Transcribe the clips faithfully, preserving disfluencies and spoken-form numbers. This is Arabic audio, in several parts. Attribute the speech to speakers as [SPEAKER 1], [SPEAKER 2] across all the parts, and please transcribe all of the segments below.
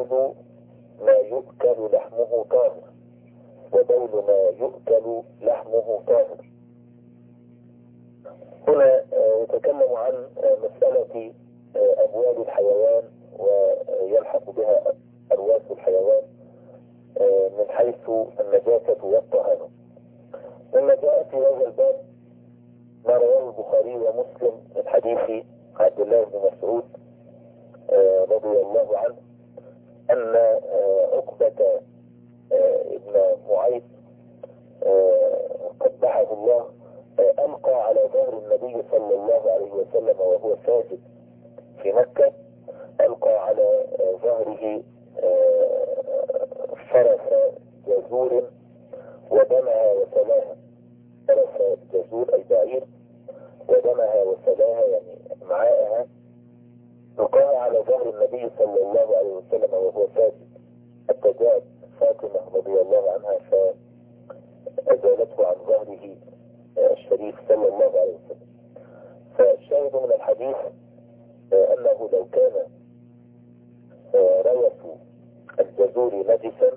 [SPEAKER 1] بول ما يؤكل لحمه طاهر وبول ما يؤكل لحمه طاهر. هنا يتكلم عن مسألة أبوال الحيوان ويلحق بها أرواس الحيوان من حيث النجاسة والطهارة. لما جاء في هذا الباب ما رواه البخاري ومسلم من حديث عبد الله بن مسعود رضي الله عنه أن عقبة ابن معيط قبحه الله ألقى على ظهر النبي صلى الله عليه وسلم وهو ساجد في مكة، ألقى على ظهره فرس جزور ودمها وسلاها. فرس جزور أي بعير، ودمها وسلاها يعني معاءها، ألقاها على ظهر النبي صلى الله عليه وسلم وهو ساجد، حتى جاءت فاطمة رضي الله عنها فأزالته عن ظهره الشريف صلى الله عليه وسلم. فالشاهد من الحديث أنه لو كان روث الجزور نجسا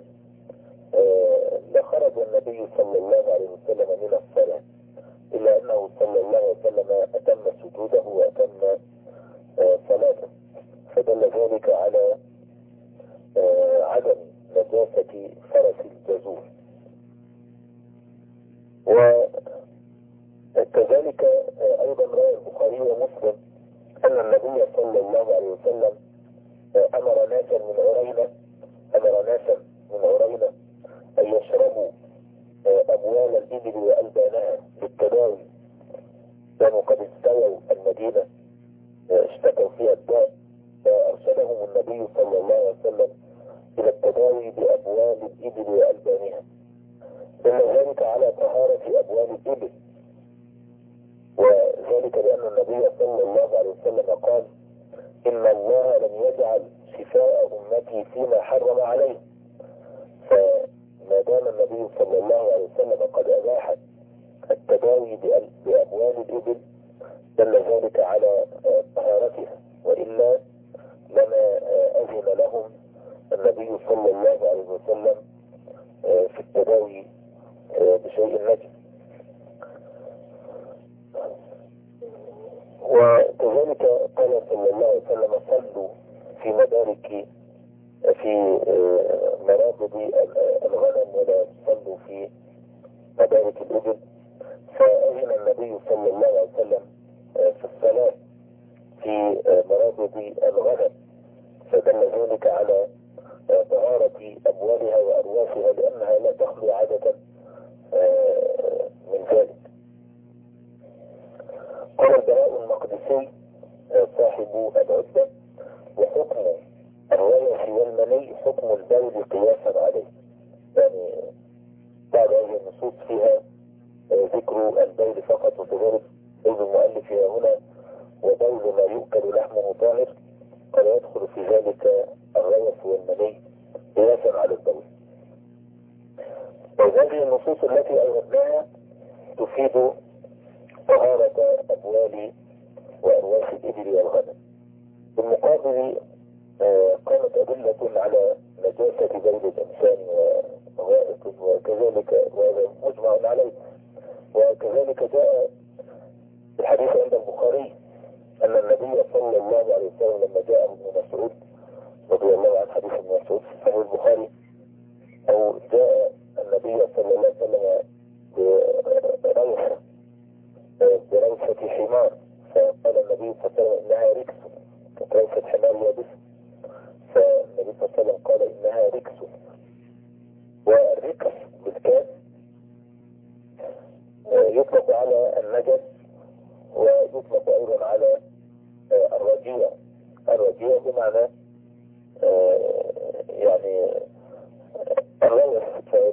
[SPEAKER 1] لخرج النبي صلى الله عليه وسلم من الصلاة، إلا أنه صلى الله عليه وسلم أتم سجوده وأتم صلاته، فدل ذلك على عدم نجاسة فرس الجزور. وكذلك أيضا روى البخاري ومسلم أن النبي صلى الله عليه وسلم أمر ناسا من عرينة أمر ناسا من عرينة أن يشربوا أبوال الإبل وألبانها للتداوي. كانوا قد استووا المدينة اشتكوا فيها الداء، فأرشدهم النبي صلى الله عليه وسلم إلى التداوي بأبوال الإبل وألبانها، دل ذلك على طهارة أبوال الإبل، وذلك لأن النبي صلى الله عليه وسلم قال: إن الله لم يجعل شفاء أمتي فيما حرم عليه. فما دام النبي صلى الله عليه وسلم قد أباح التداوي بأبوال الإبل دل ذلك على طهارتها، وإلا لما أذن لهم النبي صلى الله عليه وسلم في التداوي بشيء نجس. وكذلك قال صلى الله عليه وسلم: صلوا في مبارك في مرابض الغنم ولا تصلوا في مبارك الإبل. فأذن النبي صلى الله عليه وسلم في الصلاة في مرابض الغنم، فدل ذلك على طهارة أبوالها وأرواسها، لأنها لا تخلو عادة من ذلك. قال البراء المقدسي صاحب العدة: وحكم الروث والمني حكم البول قياسا عليه. يعني بعد هذه النصوص فيها ذكر البول فقط، وكذلك بول المؤلف فيها هنا وبول ما يؤكل لحمه طاهر، قد يدخل في ذلك الروث والمني قياسا على البول. وهذه النصوص التي أوردناها تفيد طهارة أبوال وأرواح الإبل والغنم. بالمقابل قامت أدلة على نجاسة بول الإنسان وغائط، وكذلك وهذا مجمع عليه. وكذلك جاء الحديث عند البخاري أن النبي صلى الله عليه وسلم لما جاء ابن مسعود رضي الله عنه، حديث ابن مسعود في صحيح البخاري، أو جاء النبي صلى الله عليه وسلم بروثة بروثة حمار، فقال النبي صلى الله عليه وسلم: إنها ركس. كانت روثة حمار يابس، فالنبي صلى الله عليه وسلم قال: إنها ركس. والركس بالكاف يطلق على النجس، ويطلق أيضا على الرجيع. الرجيع بمعنى يعني الروث،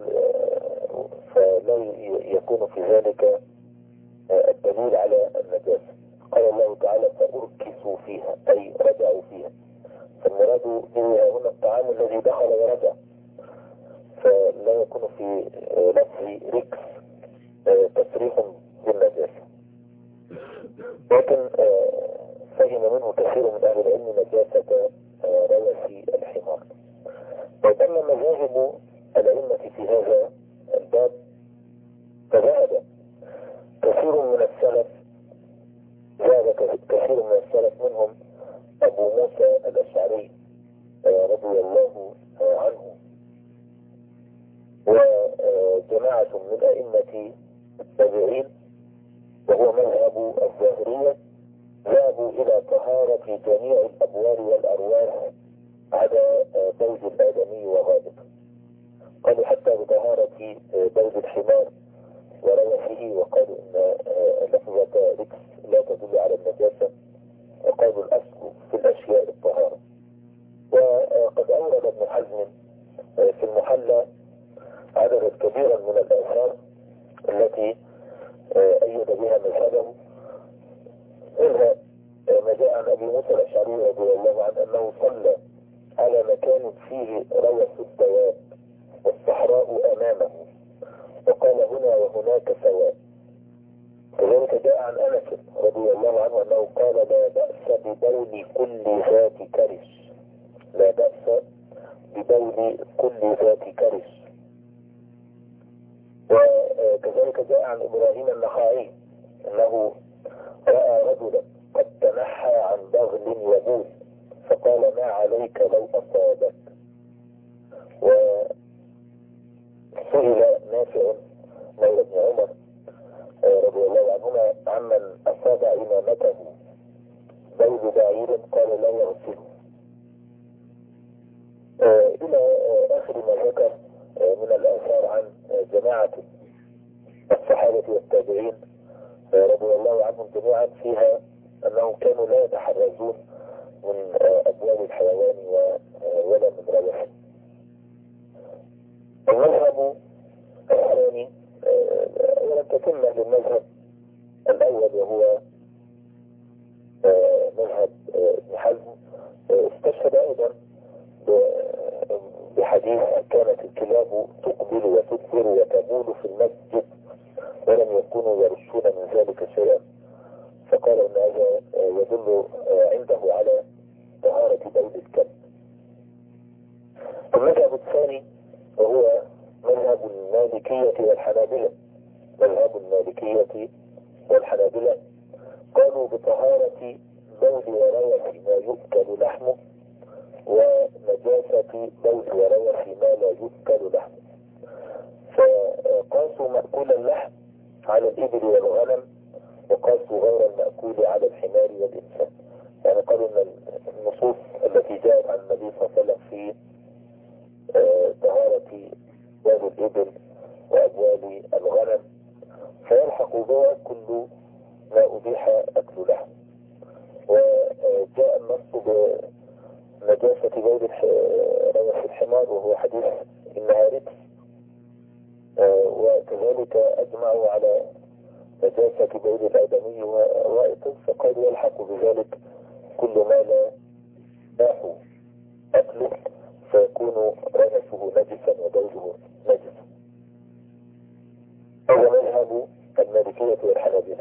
[SPEAKER 1] فلا يكون في ذلك الدليل على النجاسة. قال الله تعالى: فأركسوا فيها، أي رجعوا فيها. فالمراد به هنا الطعام الذي دخل ورجع، فلا يكون في لفظ ركس تصريح بالنجاسة. لكن فهم منه كثير من أهل العلم نجاسة روث الحمار. وأما مذاهب الأئمة في هذا الباب فذهب كثير من السلف ذهب كثير من السلف منهم أبو موسى الأشعري رضي الله عنه وجماعة من أئمة التابعين وهو مذهب الظاهرية ذهبوا إلى طهارة جميع الأبوال والأرواح عدا بول الآدمي وغائب. قالوا حتى بطهارة بول الحمار وروثه، وقالوا إن لفظة ركس لا تدل على النجاسة، وقالوا الأصل في الأشياء الطهارة. وقد أورد ابن حزم في المحلى عددا كبيرا من الآثار التي أيد بها مذهبه، منها ما جاء عن أبي موسى الأشعري رضي الله عنه أنه صلى على مكان فيه روث الدواب والصحراء أمامه وقال هنا وهناك سواء. كذلك جاء عن أنس رضي الله عنه أنه قال لا بأس ببول كل ذات كرش، لا بأس ببول كل ذات كرش. وكذلك جاء عن إبراهيم النخعي أنه رأى رجلا قد تنحى عن بغل يبول فقال ما عليك لو أصابك. وسئل نافع مولى ابن عمر رضي الله عنهما عمن أصاب إمامته بول بعير قال لا يغسله، إلى آخر ما ذكر من الآثار عن جماعة الصحابة والتابعين رضي الله عنهم جميعا فيها أنهم كانوا لا يتحرزون من أبواب الحيوان ولا من روثه. المذهب الثاني ولم تتمة للمذهب الأول وهو مذهب ابن حزم، استشهد أيضا بحديث كانت الكلاب تقبل وتدبر وتبول في المسجد ولم يكونوا يرشون من ذلك شيئا، فقال ان هذا يدل عنده على طهارة بول الكلب. المذهب الثاني وهو مذهب المالكية والحنابلة، مذهب المالكية والحنابلة قالوا بطهارة بول وروث ما يؤكل لحمه ونجاسة بول وروث ما لا يؤكل لحمه، فقاسوا مأكول اللحم على الإبل والغنم وقاسوا غير المأكول على الحمار والإنسان. يعني قالوا أن النصوص التي جاءت عن النبي صلى الله عليه وسلم في طهارة بول الإبل وأبوال الغنم فيلحق بها كل ما أبيح أكل لحم. وجاء النص بنجاسة بول روث الحمار وهو حديث إنها ركس، وكذلك أجمعوا على نجاسة بول الآدمي وغائط، فقالوا يلحق بذلك كل ما لا باح أكله فيكون روثه نجسا وبوله نجسا. هذا مذهب المالكية والحنابلة.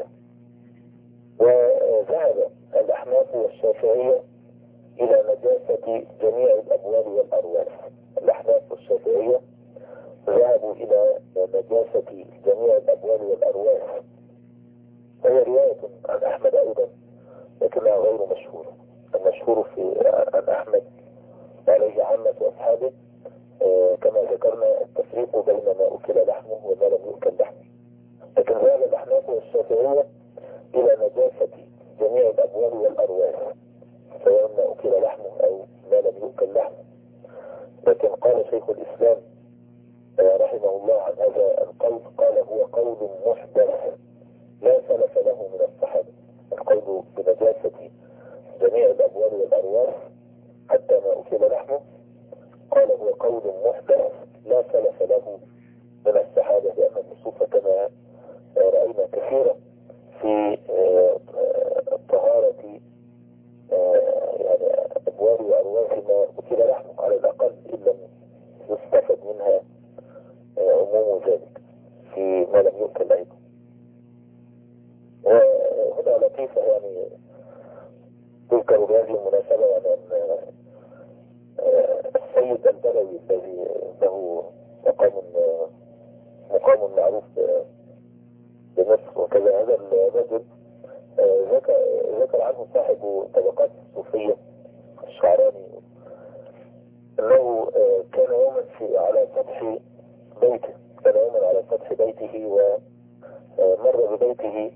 [SPEAKER 1] وذهب الأحناف والشافعية إلى نجاسة جميع الأبوال والأرواح. الأحناف والشافعية ذهبوا إلى نجاسة جميع الأبوال والأرواح، وهي رواية عن أحمد أيضا لكنها غير مشهورة. المشهور في عن أحمد عليه عامة أصحابه كما ذكرنا التفريق بين ما أكل لحمه وما لم يؤكل لحمه، لكن ذهب الأحناف والشافعية إلى نجاسة جميع الأبوال والأرواح سواء ما أكل لحمه أو ما لم يؤكل لحمه. لكن قال شيخ الإسلام رحمه الله عن هذا القول قال هو قول محدث لا سلف له من الصحابة. القول بنجاسة جميع الأبوال والأرواح حتى ما أكل لحمه قال هو قول محدث لا سلف له من الصحابة، لأن النصوص كما رأينا كثيرا في الطهارة يعني أبوال وأرواح ما أكل لحمه على الأقل إن لم يستفد منها عموم ذلك في ما لم يؤكل أيضا. وهنا لطيفة يعني تذكر بهذه المناسبة يعني أن السيد البدوي الذي له مقام مقام معروف بمصر وكذا. هذا الرجل ذكر ذكر عنه صاحب طبقات الصوفية الشعراني أنه كان يوما في على سطح بيته كان يوما على سطح بيته ومر ببيته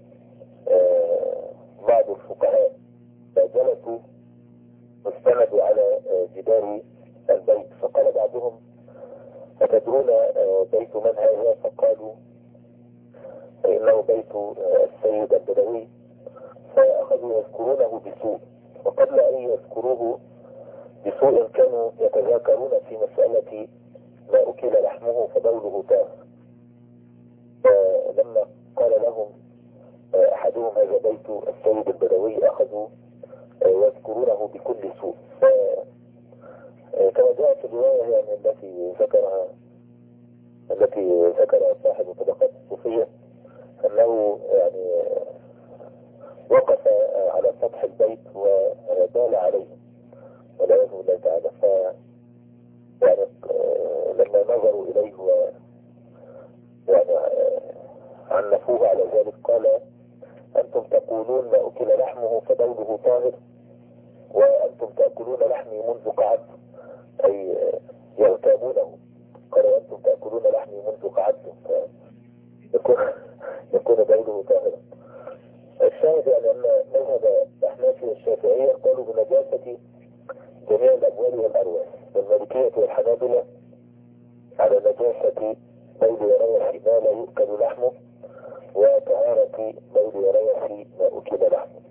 [SPEAKER 1] بعض الفقهاء فجلسوا واستندوا على جدار البيت، فقال بعضهم: أتدرون بيت من هذا؟ فقالوا: إنه بيت السيد البدوي. فأخذوا يذكرونه بسوء، وقبل أن يذكروه بسوء كانوا يتذاكرون في مسألة ما أكل لحمه فبوله تاه. فلما قال لهم أحدهم: هذا بيت السيد البدوي، أخذوا يذكرونه بكل سوء. كما جاء في الرواية يعني التي ذكرها التي ذكرها صاحب طبقات الصوفية أنه يعني وقف على سطح البيت وبال عليه والعياذ بالله تعالى. ف يعني لما نظروا إليه و يعني عنفوه على ذلك قال: أنتم تقولون ما أكل لحمه فبوله طاهر، وأنتم تأكلون لحمي منذ قعدت، أي يغتابونه. قال: وأنتم تأكلون لحمي منذ قعدتم فيكون يكون بوله طاهرا. الشاهد يعني أن مذهب الأحناف والشافعية قالوا بنجاسة جميع الأبوال والأرواح، والمالكية والحنابلة على نجاسة بول وروث ما لا يؤكل لحمه، وطهارة بول وروث ما أكل لحمه.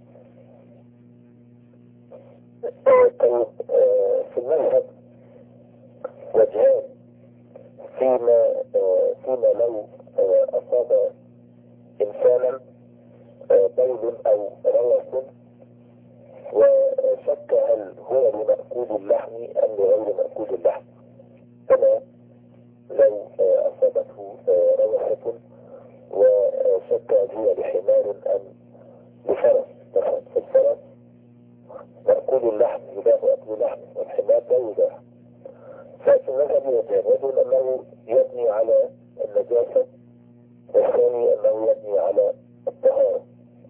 [SPEAKER 1] طيب، في المذهب وجهان فيما فيما لو أصاب إنسانا بول أو روث وشك هل هو لمأكول اللحم أم لغير مأكول اللحم. كما لو أصابته روثة وشك هل هي لحمار أم لفرس مثلا، فالفرس مأكول اللحم يباح أكل اللحم، والحمار لا يباح. ففي المذهب وجهان: رجل أنه يبني على النجاسة، والثاني أنه يبني على الطهارة.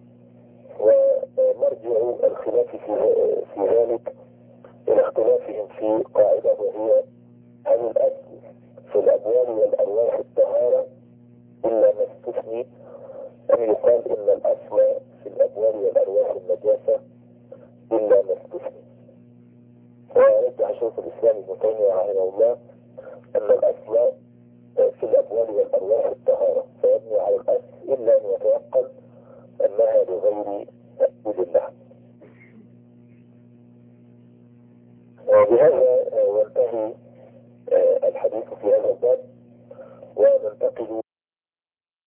[SPEAKER 1] ومرجع الخلاف في في ذلك إلى اختلافهم في قاعدة، وهي: هل الأصل في الأبوال والأرواح الطهارة إلا ما استثني، أم يقال إن الأصل في الأبوال والأرواح النجاسة إلا ما استثني؟ ورجح شيخ الإسلام ابن تيمية رحمه الله أن الأصل في الأبوال والأرواح الطهارة، فيبني على الأصل إلا أن يتيقن أنها لغير مأكول اللحم. وبهذا ينتهي الحديث في هذا الباب، وننتقل